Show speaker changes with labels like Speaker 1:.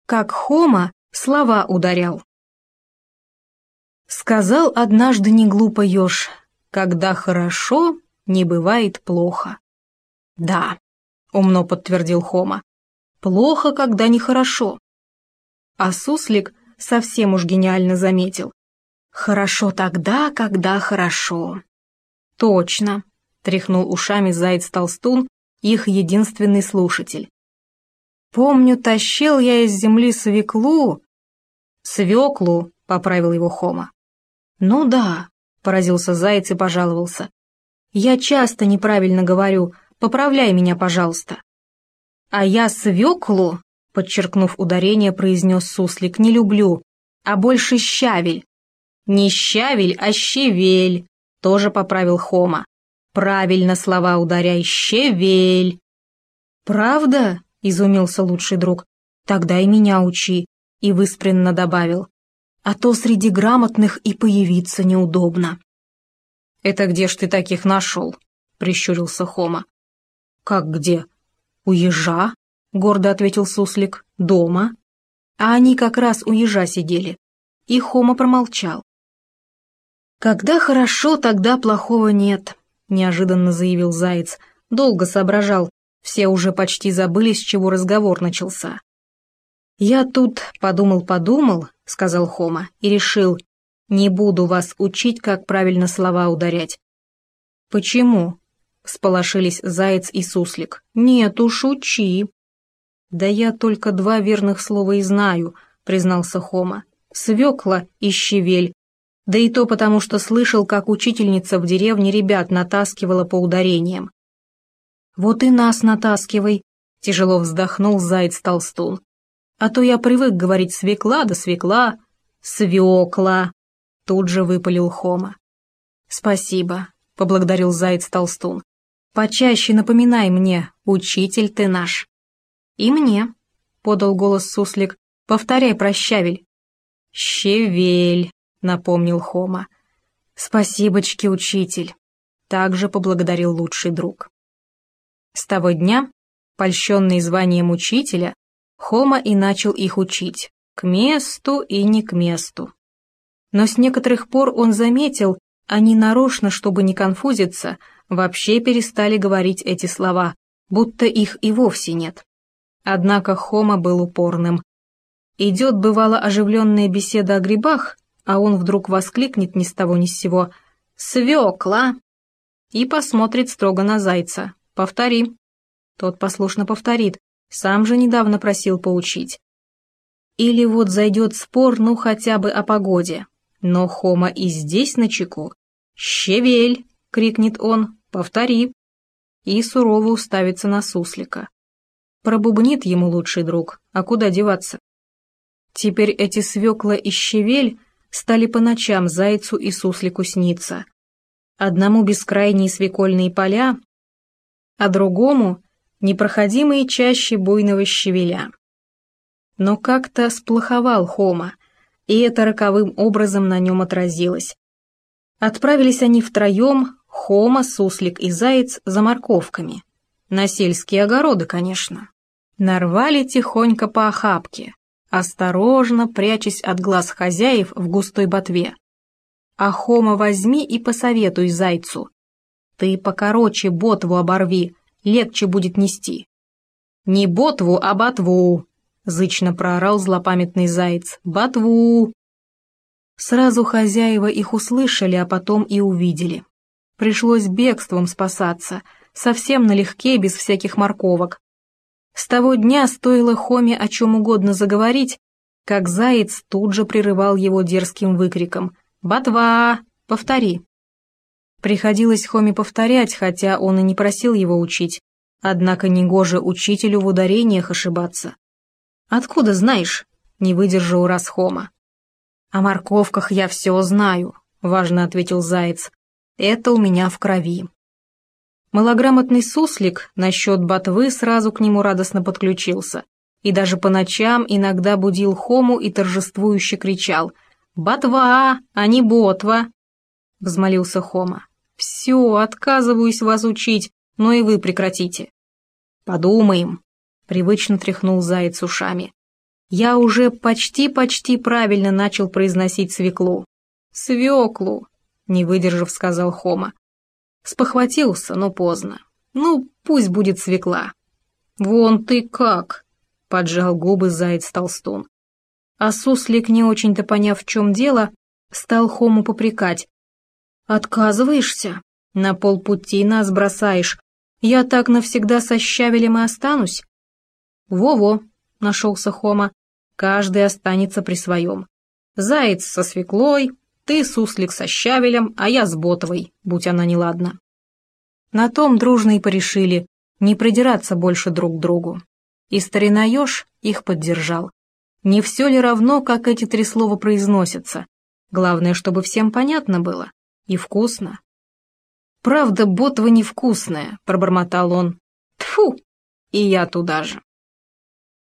Speaker 1: как Хома слова ударял. Сказал однажды неглупо еж: когда хорошо, не бывает плохо. Да, умно подтвердил Хома, плохо, когда нехорошо. А суслик совсем уж гениально заметил: хорошо тогда, когда хорошо. Точно, тряхнул ушами заяц-толстун, их единственный слушатель. Помню, тащил я из земли свеклу. Свеклу, поправил его Хома. Ну да, поразился заяц и пожаловался. Я часто неправильно говорю, поправляй меня, пожалуйста. А я свеклу, подчеркнув ударение, произнес суслик, не люблю, а больше щавель. Не щавель, а щавель, тоже поправил Хома. Правильно слова ударяй, щавель. Правда? Изумился лучший друг. Тогда и меня учи, и выспренно добавил. А то среди грамотных и появиться неудобно. Это где ж ты таких нашел? Прищурился Хома. Как где? У ежа, гордо ответил суслик, дома. А они как раз у ежа сидели. И Хома промолчал. Когда хорошо, тогда плохого нет, неожиданно заявил заяц. Долго соображал, все уже почти забыли, с чего разговор начался. «Я тут подумал», — сказал Хома, и решил, не буду вас учить, как правильно слова ударять. «Почему?» — всполошились заяц и суслик. «Нет уж, учи». «Да я только два верных слова и знаю», — признался Хома. «Свекла и щавель. Да и то потому, что слышал, как учительница в деревне ребят натаскивала по ударениям». «Вот и нас натаскивай», — тяжело вздохнул заяц-толстун. «А то я привык говорить свекла да свекла, свекла», — тут же выпалил Хома. «Спасибо», — поблагодарил заяц-толстун. «Почаще напоминай мне, учитель ты наш». «И мне», — подал голос суслик, — «повторяй про щавель». «Щавель», — напомнил Хома. «Спасибочки, учитель», — также поблагодарил лучший друг. С того дня, польщенный званием учителя, Хома и начал их учить, к месту и не к месту. Но с некоторых пор он заметил, они нарочно, чтобы не конфузиться, вообще перестали говорить эти слова, будто их и вовсе нет. Однако Хома был упорным. Идет, бывало, оживленная беседа о грибах, а он вдруг воскликнет ни с того ни с сего «Свекла!» и посмотрит строго на зайца. «Повтори». Тот послушно повторит, сам же недавно просил поучить. Или вот зайдет спор, ну хотя бы о погоде. Но Хома и здесь начеку. «Щавель!» — крикнет он, «повтори!» И сурово уставится на суслика. Пробубнит ему лучший друг, а куда деваться? Теперь эти свекла и щавель стали по ночам зайцу и суслику сниться. Одному бескрайние свекольные поля, а другому — непроходимые чащи буйного щавеля. Но как-то сплоховал Хома, и это роковым образом на нем отразилось. Отправились они втроем, Хома, суслик и заяц, за морковками. На сельские огороды, конечно. Нарвали тихонько по охапке, осторожно прячась от глаз хозяев в густой ботве. А Хома возьми и посоветуй зайцу. Ты покороче ботву оборви, легче будет нести. Не ботву, а ботву, зычно проорал злопамятный заяц. Ботву! Сразу хозяева их услышали, а потом и увидели. Пришлось бегством спасаться, совсем налегке, без всяких морковок. С того дня стоило Хоме о чем угодно заговорить, как заяц тут же прерывал его дерзким выкриком «Ботва! Повтори!». Приходилось Хоме повторять, хотя он и не просил его учить, однако негоже учителю в ударениях ошибаться. «Откуда знаешь?» — не выдержал раз Хома. «О морковках я все знаю», — важно ответил заяц. «Это у меня в крови». Малограмотный суслик насчет ботвы сразу к нему радостно подключился, и даже по ночам иногда будил Хому и торжествующе кричал «Ботва, а не ботва!» — взмолился Хома. «Все, отказываюсь вас учить, но и вы прекратите». «Подумаем», — привычно тряхнул заяц ушами. Я уже почти правильно начал произносить свеклу. «Свеклу», — не выдержав, сказал Хома. Спохватился, но поздно. Ну, пусть будет свекла. «Вон ты как!» — поджал губы заяц-толстун. А суслик, не очень-то поняв, в чем дело, стал Хому попрекать. «Отказываешься? На полпути нас бросаешь. Я так навсегда со щавелем и останусь?» «Во-во», — нашелся Хома, — «каждый останется при своем. Заяц со свеклой, ты, суслик, со щавелем, а я с ботовой, будь она неладна». На том дружно и порешили не придираться больше друг к другу. И старина еж их поддержал. Не все ли равно, как эти три слова произносятся? Главное, чтобы всем понятно было. И вкусно. «Правда, ботва невкусная», — пробормотал он. «Тьфу! И я туда же».